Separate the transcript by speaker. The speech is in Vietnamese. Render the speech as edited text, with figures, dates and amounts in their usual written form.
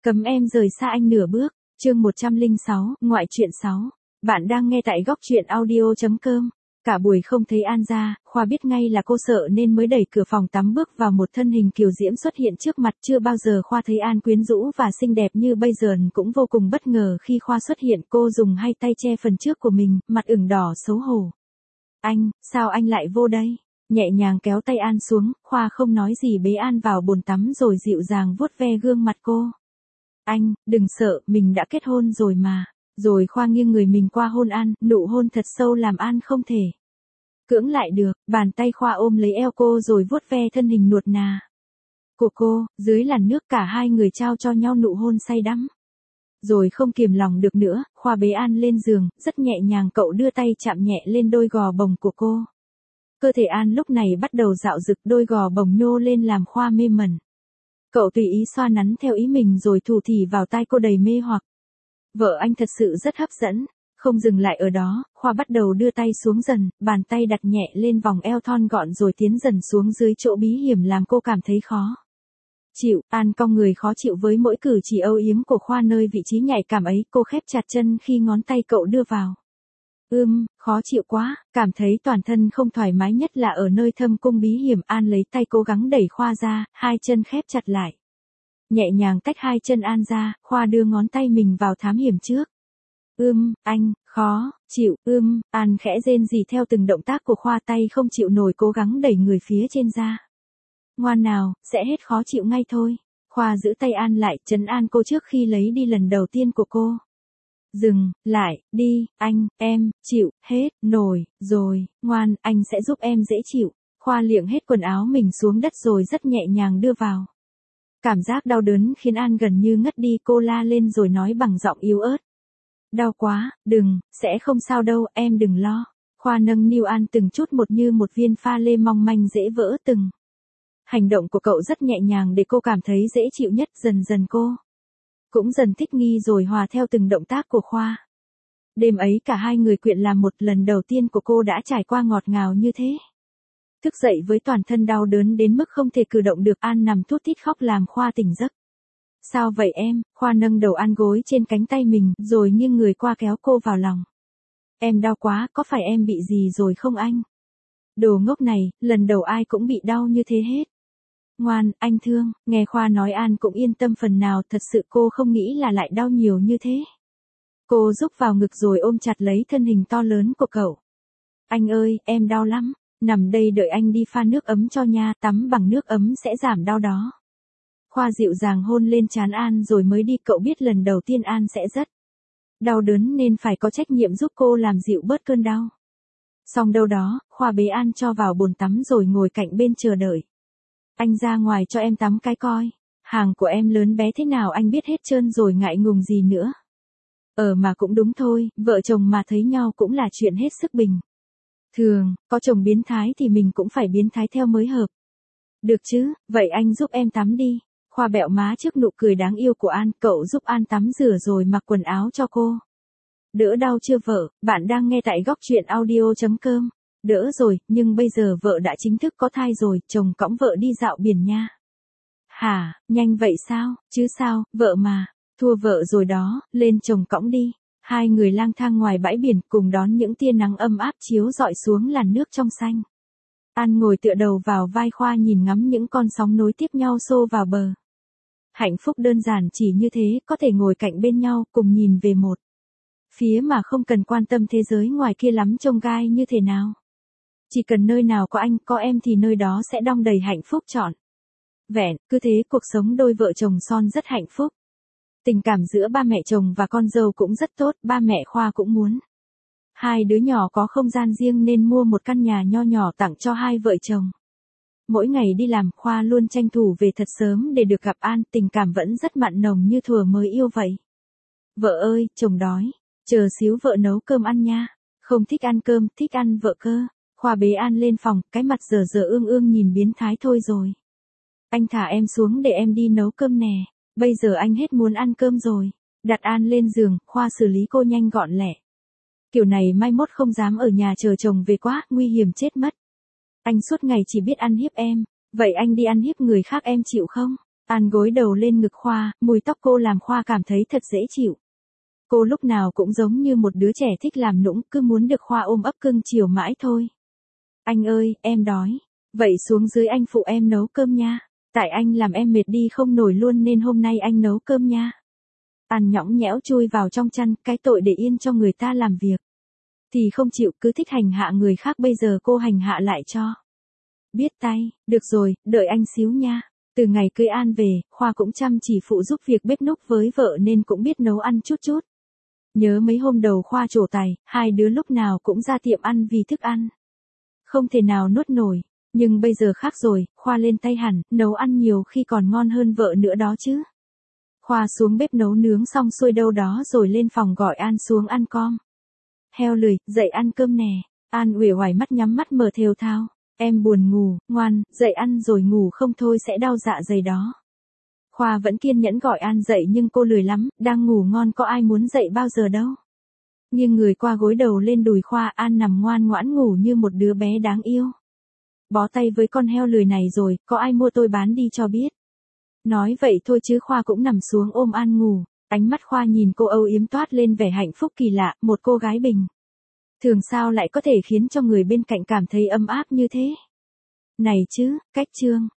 Speaker 1: Cấm em rời xa anh nửa bước. Chương 106, ngoại truyện 6. Bạn đang nghe tại góc truyện audio.com. Cả buổi không thấy An ra, Khoa biết ngay là cô sợ nên mới đẩy cửa phòng tắm bước vào, một thân hình kiều diễm xuất hiện trước mặt. Chưa bao giờ Khoa thấy An quyến rũ và xinh đẹp như bây giờ, cũng vô cùng bất ngờ khi Khoa xuất hiện. Cô dùng hai tay che phần trước của mình, mặt ửng đỏ xấu hổ. Anh, sao anh lại vô đây? Nhẹ nhàng kéo tay An xuống, Khoa không nói gì bế An vào bồn tắm rồi dịu dàng vuốt ve gương mặt cô. Anh, đừng sợ, mình đã kết hôn rồi mà. Rồi Khoa nghiêng người mình qua hôn An, nụ hôn thật sâu làm An không thể cưỡng lại được. Bàn tay Khoa ôm lấy eo cô rồi vuốt ve thân hình nuột nà của cô. Dưới làn nước cả hai người trao cho nhau nụ hôn say đắm. Rồi không kiềm lòng được nữa, Khoa bế An lên giường, rất nhẹ nhàng cậu đưa tay chạm nhẹ lên đôi gò bồng của cô. Cơ thể An lúc này bắt đầu dạo dực, đôi gò bồng nhô lên làm Khoa mê mẩn. Cậu tùy ý xoa nắn theo ý mình rồi thủ thỉ vào tai cô đầy mê hoặc. Vợ anh thật sự rất hấp dẫn. Không dừng lại ở đó, Khoa bắt đầu đưa tay xuống dần, bàn tay đặt nhẹ lên vòng eo thon gọn rồi tiến dần xuống dưới chỗ bí hiểm làm cô cảm thấy khó chịu. An cong người khó chịu với mỗi cử chỉ âu yếm của Khoa nơi vị trí nhạy cảm ấy. Cô khép chặt chân khi ngón tay cậu đưa vào. Khó chịu quá, cảm thấy toàn thân không thoải mái, nhất là ở nơi thâm cung bí hiểm. An lấy tay cố gắng đẩy Khoa ra, hai chân khép chặt lại. Nhẹ nhàng tách hai chân An ra, Khoa đưa ngón tay mình vào thám hiểm trước. Anh, khó chịu, An khẽ rên rỉ theo từng động tác của Khoa, tay không chịu nổi cố gắng đẩy người phía trên ra. Ngoan nào, sẽ hết khó chịu ngay thôi. Khoa giữ tay An lại, trấn an cô trước khi lấy đi lần đầu tiên của cô. Dừng lại, đi, anh, em, chịu, hết, nổi, rồi, ngoan, anh sẽ giúp em dễ chịu. Khoa liệng hết quần áo mình xuống đất rồi rất nhẹ nhàng đưa vào. Cảm giác đau đớn khiến An gần như ngất đi, cô la lên rồi nói bằng giọng yếu ớt. Đau quá, đừng, sẽ không sao đâu, em đừng lo. Khoa nâng niu An từng chút một như một viên pha lê mong manh dễ vỡ. Từng hành động của cậu rất nhẹ nhàng để cô cảm thấy dễ chịu nhất. Dần dần cô cũng dần thích nghi rồi hòa theo từng động tác của Khoa. Đêm ấy cả hai người quyện làm một. Lần đầu tiên của cô đã trải qua ngọt ngào như thế. Thức dậy với toàn thân đau đớn đến mức không thể cử động được, An nằm thút thít khóc làm Khoa tỉnh giấc. Sao vậy em? Khoa nâng đầu An gối trên cánh tay mình rồi nghiêng người qua kéo cô vào lòng. Em đau quá, có phải em bị gì rồi không anh? Đồ ngốc này, lần đầu ai cũng bị đau như thế hết. Ngoan, anh thương. Nghe Khoa nói An cũng yên tâm phần nào, thật sự cô không nghĩ là lại đau nhiều như thế. Cô rúc vào ngực rồi ôm chặt lấy thân hình to lớn của cậu. Anh ơi, em đau lắm. Nằm đây đợi anh đi pha nước ấm cho nha, tắm bằng nước ấm sẽ giảm đau đó. Khoa dịu dàng hôn lên trán An rồi mới đi. Cậu biết lần đầu tiên An sẽ rất đau đớn nên phải có trách nhiệm giúp cô làm dịu bớt cơn đau. Xong đâu đó, Khoa bế An cho vào bồn tắm rồi ngồi cạnh bên chờ đợi. Anh ra ngoài cho em tắm cái coi. Hàng của em lớn bé thế nào anh biết hết trơn rồi, ngại ngùng gì nữa. Mà cũng đúng thôi, vợ chồng mà thấy nhau cũng là chuyện hết sức bình thường, có chồng biến thái thì mình cũng phải biến thái theo mới hợp. Được chứ, vậy anh giúp em tắm đi. Khoa bẹo má trước nụ cười đáng yêu của An, cậu giúp An tắm rửa rồi mặc quần áo cho cô. Đỡ đau chưa vợ? Bạn đang nghe tại góc truyện audio.com. Đỡ rồi, nhưng bây giờ vợ đã chính thức có thai rồi, chồng cõng vợ đi dạo biển nha. Hả, nhanh vậy sao? Chứ sao, vợ mà. Thua vợ rồi đó, lên chồng cõng đi. Hai người lang thang ngoài bãi biển cùng đón những tia nắng âm áp chiếu rọi xuống làn nước trong xanh. An ngồi tựa đầu vào vai Khoa nhìn ngắm những con sóng nối tiếp nhau xô vào bờ. Hạnh phúc đơn giản chỉ như thế, có thể ngồi cạnh bên nhau cùng nhìn về một phía mà không cần quan tâm thế giới ngoài kia lắm chông gai như thế nào. Chỉ cần nơi nào có anh, có em thì nơi đó sẽ đong đầy hạnh phúc trọn vẹn. Cứ thế cuộc sống đôi vợ chồng son rất hạnh phúc. Tình cảm giữa ba mẹ chồng và con dâu cũng rất tốt. Ba mẹ Khoa cũng muốn hai đứa nhỏ có không gian riêng nên mua một căn nhà nho nhỏ tặng cho hai vợ chồng. Mỗi ngày đi làm, Khoa luôn tranh thủ về thật sớm để được gặp An, tình cảm vẫn rất mặn nồng như thuở mới yêu vậy. Vợ ơi, chồng đói, chờ xíu vợ nấu cơm ăn nha. Không thích ăn cơm, thích ăn vợ cơ. Khoa bế An lên phòng, cái mặt dở dở ương ương nhìn biến thái thôi rồi. Anh thả em xuống để em đi nấu cơm nè, bây giờ anh hết muốn ăn cơm rồi. Đặt An lên giường, Khoa xử lý cô nhanh gọn lẹ. Kiểu này mai mốt không dám ở nhà chờ chồng về quá, nguy hiểm chết mất. Anh suốt ngày chỉ biết ăn hiếp em, vậy anh đi ăn hiếp người khác em chịu không? An gối đầu lên ngực Khoa, mùi tóc cô làm Khoa cảm thấy thật dễ chịu. Cô lúc nào cũng giống như một đứa trẻ thích làm nũng, cứ muốn được Khoa ôm ấp cưng chiều mãi thôi. Anh ơi, em đói. Vậy xuống dưới anh phụ em nấu cơm nha. Tại anh làm em mệt đi không nổi luôn nên hôm nay anh nấu cơm nha. An nhõng nhẽo chui vào trong chăn, cái tội để yên cho người ta làm việc. Thì không chịu, cứ thích hành hạ người khác, bây giờ cô hành hạ lại cho. Biết tay, được rồi, đợi anh xíu nha. Từ ngày cưới An về, Khoa cũng chăm chỉ phụ giúp việc bếp núc với vợ nên cũng biết nấu ăn chút chút. Nhớ mấy hôm đầu Khoa trổ tài, hai đứa lúc nào cũng ra tiệm ăn vì thức ăn. Không thể nào nuốt nổi, nhưng bây giờ khác rồi, Khoa lên tay hẳn, nấu ăn nhiều khi còn ngon hơn vợ nữa đó chứ. Khoa xuống bếp nấu nướng xong xuôi đâu đó rồi lên phòng gọi An xuống ăn com. Heo lười, dậy ăn cơm nè. An uể oải mắt nhắm mắt mở thều thào. Em buồn ngủ, ngoan, dậy ăn rồi ngủ không thôi sẽ đau dạ dày đó. Khoa vẫn kiên nhẫn gọi An dậy nhưng cô lười lắm, đang ngủ ngon có ai muốn dậy bao giờ đâu. Nghiêng người qua gối đầu lên đùi Khoa, An nằm ngoan ngoãn ngủ như một đứa bé đáng yêu. Bó tay với con heo lười này rồi, có ai mua tôi bán đi cho biết. Nói vậy thôi chứ Khoa cũng nằm xuống ôm An ngủ. Ánh mắt Khoa nhìn cô âu yếm toát lên vẻ hạnh phúc kỳ lạ, một cô gái bình thường sao lại có thể khiến cho người bên cạnh cảm thấy ấm áp như thế. Này chứ, cách chương.